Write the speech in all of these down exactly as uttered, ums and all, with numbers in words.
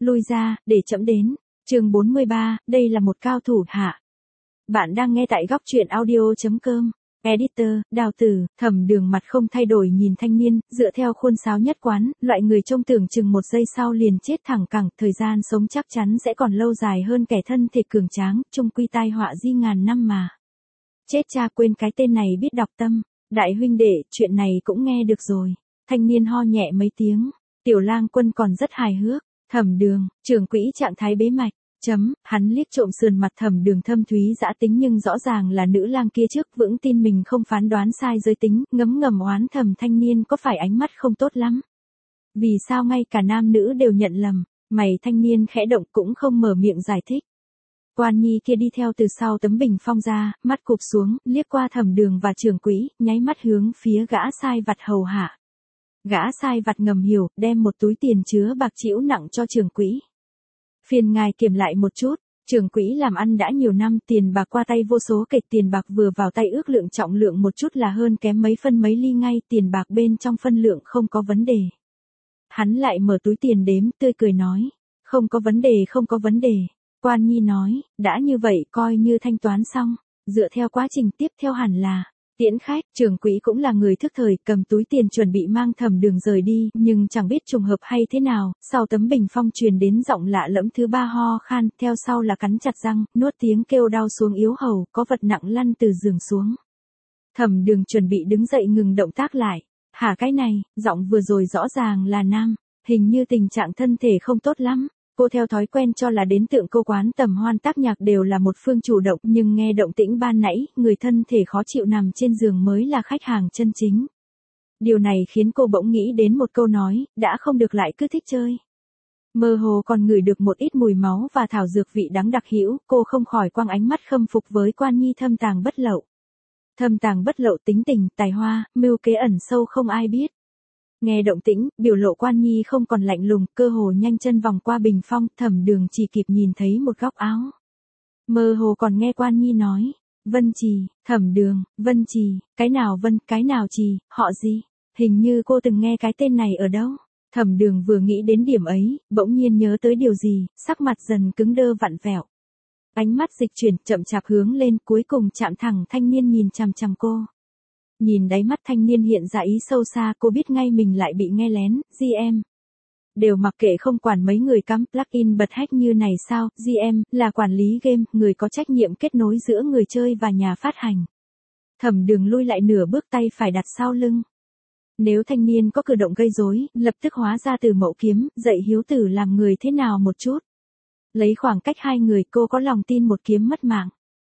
lui ra, để trẫm đến. Chương bốn mươi ba, đây là một cao thủ hạ. Bạn đang nghe tại góc truyện audio chấm com. Editor, Đào Tử, Thẩm Đường mặt không thay đổi nhìn thanh niên, dựa theo khuôn sáo nhất quán, loại người trông tưởng chừng một giây sau liền chết thẳng cẳng, thời gian sống chắc chắn sẽ còn lâu dài hơn kẻ thân thể cường tráng, chung quy tai họa di ngàn năm mà. Chết cha, quên cái tên này biết đọc tâm. Đại huynh đệ, chuyện này cũng nghe được rồi. Thanh niên ho nhẹ mấy tiếng. Tiểu Lang Quân còn rất hài hước. Thẩm Đường, trưởng quỹ trạng thái bế mạch. Chấm, hắn liếc trộm sườn mặt Thẩm Đường thâm thúy dã tính nhưng rõ ràng là nữ lang kia trước, vững tin mình không phán đoán sai giới tính, ngấm ngầm oán thầm thanh niên có phải ánh mắt không tốt lắm. Vì sao ngay cả nam nữ đều nhận lầm, mày thanh niên khẽ động cũng không mở miệng giải thích. Quan Nhi kia đi theo từ sau tấm bình phong ra, mắt cụp xuống, liếc qua Thẩm Đường và trưởng quỹ, nháy mắt hướng phía gã sai vặt hầu hạ. Gã sai vặt ngầm hiểu, đem một túi tiền chứa bạc trĩu nặng cho trưởng quỹ. Phiền ngài kiểm lại một chút, trưởng quỹ làm ăn đã nhiều năm, tiền bạc qua tay vô số kể, tiền bạc vừa vào tay ước lượng trọng lượng một chút là hơn kém mấy phân mấy ly ngay, tiền bạc bên trong phân lượng không có vấn đề. Hắn lại mở túi tiền đếm, tươi cười nói, không có vấn đề không có vấn đề. Quan Nhi nói, đã như vậy coi như thanh toán xong, dựa theo quá trình tiếp theo hẳn là tiễn khách. Trưởng quỹ cũng là người thức thời, cầm túi tiền chuẩn bị mang Thẩm Đường rời đi, nhưng chẳng biết trùng hợp hay thế nào, sau tấm bình phong truyền đến giọng lạ lẫm thứ ba ho khan, theo sau là cắn chặt răng, nuốt tiếng kêu đau xuống yếu hầu, có vật nặng lăn từ giường xuống. Thẩm Đường chuẩn bị đứng dậy ngừng động tác lại. Hả cái này, giọng vừa rồi rõ ràng là nam, hình như tình trạng thân thể không tốt lắm. Cô theo thói quen cho là đến tượng cô quán tầm hoan tác nhạc đều là một phương chủ động, nhưng nghe động tĩnh ban nãy, người thân thể khó chịu nằm trên giường mới là khách hàng chân chính. Điều này khiến cô bỗng nghĩ đến một câu nói, đã không được lại cứ thích chơi. Mơ hồ còn ngửi được một ít mùi máu và thảo dược vị đắng đặc hữu, cô không khỏi quăng ánh mắt khâm phục với Quan Nhi thâm tàng bất lậu. Thâm tàng bất lậu, tính tình, tài hoa, mưu kế ẩn sâu không ai biết. Nghe động tĩnh, biểu lộ Quan Nhi không còn lạnh lùng, cơ hồ nhanh chân vòng qua bình phong, Thẩm Đường chỉ kịp nhìn thấy một góc áo. Mơ hồ còn nghe Quan Nhi nói, Vân Trì. Thẩm Đường, Vân Trì, cái nào Vân, cái nào Trì, họ gì? Hình như cô từng nghe cái tên này ở đâu? Thẩm Đường vừa nghĩ đến điểm ấy, bỗng nhiên nhớ tới điều gì, sắc mặt dần cứng đơ vặn vẹo. Ánh mắt dịch chuyển, chậm chạp hướng lên, cuối cùng chạm thẳng thanh niên nhìn chằm chằm cô. Nhìn đáy mắt thanh niên hiện ra ý sâu xa, cô biết ngay mình lại bị nghe lén. giê em đều mặc kệ không quản mấy người cắm plugin bật hack như này sao? giê em là quản lý game, người có trách nhiệm kết nối giữa người chơi và nhà phát hành. Thẩm Đường lui lại nửa bước, tay phải đặt sau lưng. Nếu thanh niên có cử động gây rối, lập tức hóa ra từ mẫu kiếm, dạy hiếu tử làm người thế nào một chút. Lấy khoảng cách hai người, cô có lòng tin một kiếm mất mạng.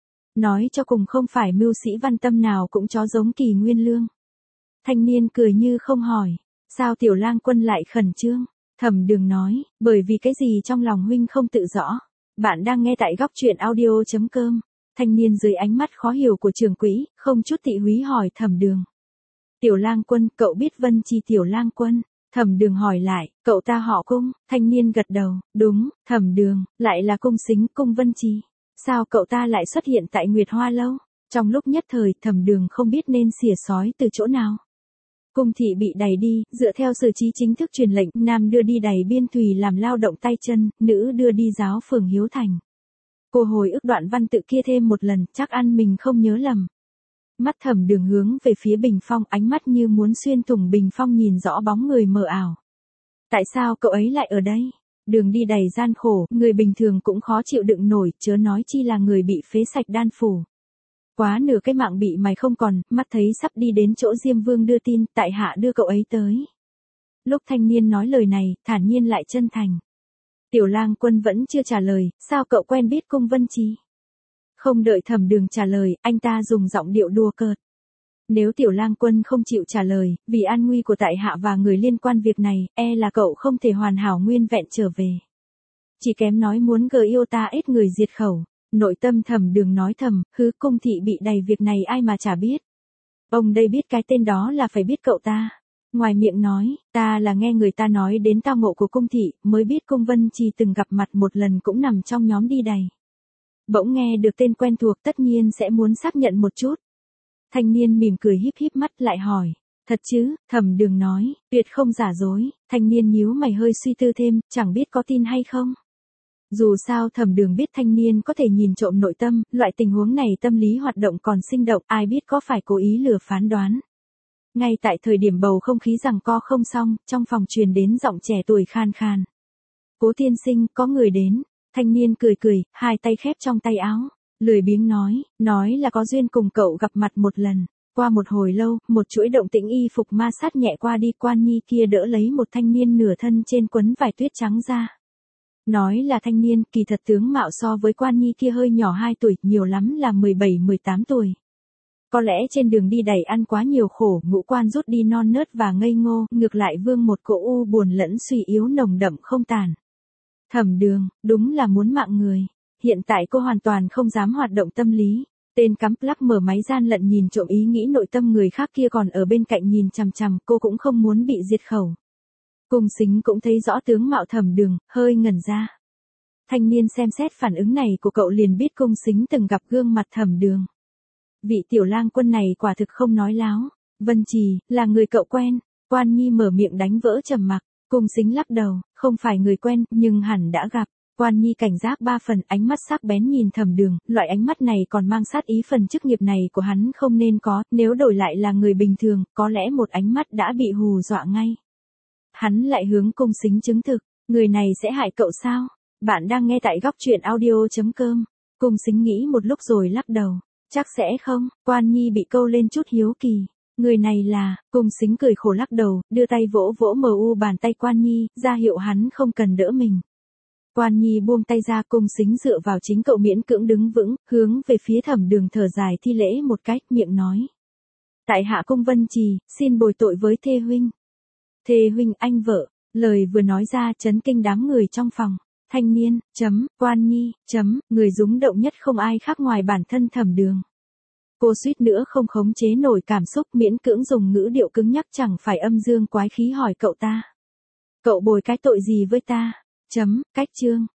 Nói cho cùng không phải mưu sĩ văn tâm nào cũng chó giống Kỳ Nguyên Lương. Thanh niên cười như không hỏi, sao Tiểu Lang Quân lại khẩn trương? Thẩm Đường nói, bởi vì cái gì trong lòng huynh không tự rõ. Bạn đang nghe tại góc truyện audio chấm com. Thanh niên dưới ánh mắt khó hiểu của trưởng quỹ, không chút tị húy hỏi Thẩm Đường. Tiểu Lang Quân, cậu biết Vân Trì Tiểu Lang Quân? Thẩm Đường hỏi lại, cậu ta họ Cung? Thanh niên gật đầu, đúng. Thẩm Đường, lại là Cung Sính, Cung Vân Trì. Sao cậu ta lại xuất hiện tại Nguyệt Hoa Lâu? Trong lúc nhất thời, Thẩm Đường không biết nên xỉa sói từ chỗ nào. Cung thị bị đày đi, dựa theo sử trí chính thức truyền lệnh, nam đưa đi đày biên thùy làm lao động tay chân, nữ đưa đi giáo phường hiếu thành. Cô hồi ức đoạn văn tự kia thêm một lần, chắc ăn mình không nhớ lầm. Mắt Thẩm Đường hướng về phía bình phong, ánh mắt như muốn xuyên thủng bình phong nhìn rõ bóng người mờ ảo. Tại sao cậu ấy lại ở đây? Đường đi đầy gian khổ, người bình thường cũng khó chịu đựng nổi, chớ nói chi là người bị phế sạch đan phủ. Quá nửa cái mạng bị mày không còn, mắt thấy sắp đi đến chỗ Diêm Vương đưa tin, tại hạ đưa cậu ấy tới. Lúc thanh niên nói lời này, thản nhiên lại chân thành. Tiểu Lang Quân vẫn chưa trả lời, sao cậu quen biết Cung Vân Trì? Không đợi Thẩm Đường trả lời, anh ta dùng giọng điệu đùa cợt. Nếu Tiểu Lang Quân không chịu trả lời, vì an nguy của tại hạ và người liên quan việc này, e là cậu không thể hoàn hảo nguyên vẹn trở về. Chỉ kém nói muốn gờ yêu ta ít người diệt khẩu. Nội tâm Thẩm Đường nói thầm, hứ, Cung thị bị đày việc này ai mà chả biết. Ông đây biết cái tên đó là phải biết cậu ta. Ngoài miệng nói, ta là nghe người ta nói đến tao ngộ của Cung thị, mới biết Cung Vân Trì từng gặp mặt một lần cũng nằm trong nhóm đi đày. Bỗng nghe được tên quen thuộc tất nhiên sẽ muốn xác nhận một chút. Thanh niên mỉm cười híp híp mắt lại hỏi, Thật chứ, Thẩm Đường nói, tuyệt không giả dối, thanh niên nhíu mày hơi suy tư thêm, chẳng biết có tin hay không. Dù sao Thẩm Đường biết thanh niên có thể nhìn trộm nội tâm, loại tình huống này tâm lý hoạt động còn sinh động, ai biết có phải cố ý lừa phán đoán. Ngay tại thời điểm bầu không khí giằng co không xong, trong phòng truyền đến giọng trẻ tuổi khan khan. Cố tiên sinh, có người đến. Thanh niên cười cười, hai tay khép trong tay áo. Lười biếng nói, nói là có duyên cùng cậu gặp mặt một lần. Qua một hồi lâu, một chuỗi động tĩnh y phục ma sát nhẹ qua đi, Quan Nhi kia đỡ lấy một thanh niên nửa thân trên quấn vải tuyết trắng ra. Nói là thanh niên, kỳ thật tướng mạo so với Quan Nhi kia hơi nhỏ hai tuổi, nhiều lắm là mười bảy mười tám tuổi. Có lẽ trên đường đi đầy ăn quá nhiều khổ, ngũ quan rút đi non nớt và ngây ngô, ngược lại vương một cỗ u buồn lẫn suy yếu nồng đậm không tàn. Thẩm Đường, đúng là muốn mạng người. Hiện tại cô hoàn toàn không dám hoạt động tâm lý. Tên cắm plug mở máy gian lận nhìn trộm ý nghĩ nội tâm người khác kia còn ở bên cạnh nhìn chằm chằm, cô cũng không muốn bị diệt khẩu. Cung Sính cũng thấy rõ tướng mạo Thẩm Đường, hơi ngẩn ra. Thanh niên xem xét phản ứng này của cậu liền biết Cung Sính từng gặp gương mặt Thẩm Đường. Vị tiểu lang quân này quả thực không nói láo. Vân Trì, là người cậu quen. Quan Nhi mở miệng đánh vỡ trầm mặc. Cung Sính lắc đầu, không phải người quen, nhưng hẳn đã gặp. Quan Nhi cảnh giác ba phần, ánh mắt sắc bén nhìn Thẩm Đường, loại ánh mắt này còn mang sát ý, phần chức nghiệp này của hắn không nên có, nếu đổi lại là người bình thường, có lẽ một ánh mắt đã bị hù dọa ngay. Hắn lại hướng Cung Sính chứng thực, người này sẽ hại cậu sao? Bạn đang nghe tại góc truyện audio chấm com. Cung Sính nghĩ một lúc rồi lắc đầu, chắc sẽ không. Quan Nhi bị câu lên chút hiếu kỳ. Người này là, Cung Sính cười khổ lắc đầu, đưa tay vỗ vỗ mờ u bàn tay Quan Nhi, ra hiệu hắn không cần đỡ mình. Quan Nhi buông tay ra, Cung Sính dựa vào chính cậu miễn cưỡng đứng vững, hướng về phía Thẩm Đường thở dài thi lễ một cách, miệng nói. Tại hạ Cung Vân Trì, xin bồi tội với thê huynh. Thê huynh anh vợ, lời vừa nói ra chấn kinh đám người trong phòng. Thanh niên, chấm, Quan Nhi, chấm, người rúng động nhất không ai khác ngoài bản thân Thẩm Đường. Cô suýt nữa không khống chế nổi cảm xúc, miễn cưỡng dùng ngữ điệu cứng nhắc chẳng phải âm dương quái khí hỏi cậu ta. Cậu bồi cái tội gì với ta? Chấm, cách chương.